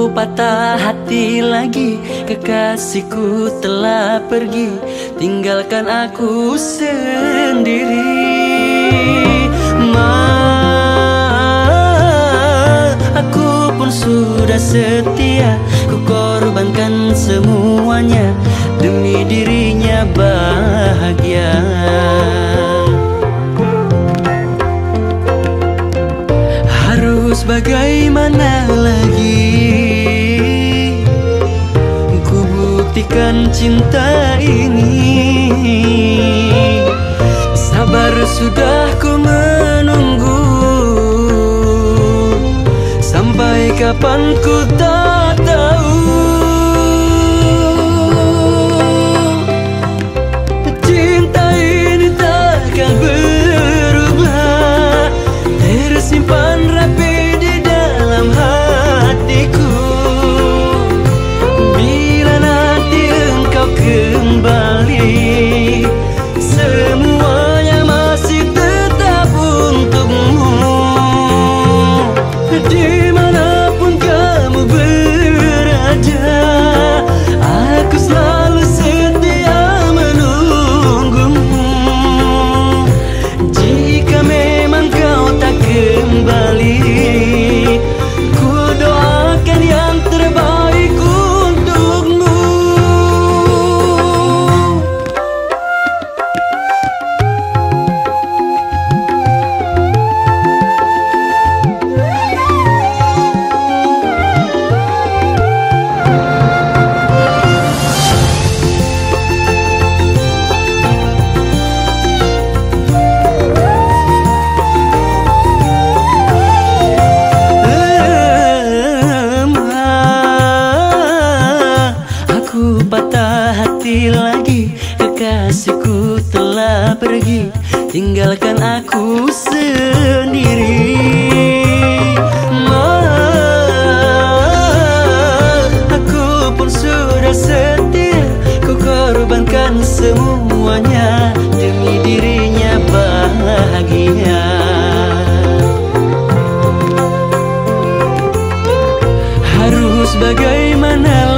patah hati lagi, kekasihku telah pergi, tinggalkan aku sendiri. Aku pun sudah setia, ku korbankan semuanya demi dirinya bahagia. Harus bagaimana lagi ku buktikan cinta ini? Sabar sudah ku menunggu, sampai kapan ku tak tahu. Cinta ini takkan berubah, tersimpan rapi di dalam hatiku. Bila nanti engkau kembali, semuanya masih tetap untukmu. Dimanapun kamu berada, aku selalu setia menunggumu. Jika memang kau tak kembali, ku doakan yang terbaik untukmu. Aku patah hati lagi, kekasihku telah pergi, tinggalkan aku sendiri. Aku pun sudah setia, ku korbankan semuanya demi dirinya bahagia. Harus bagaimana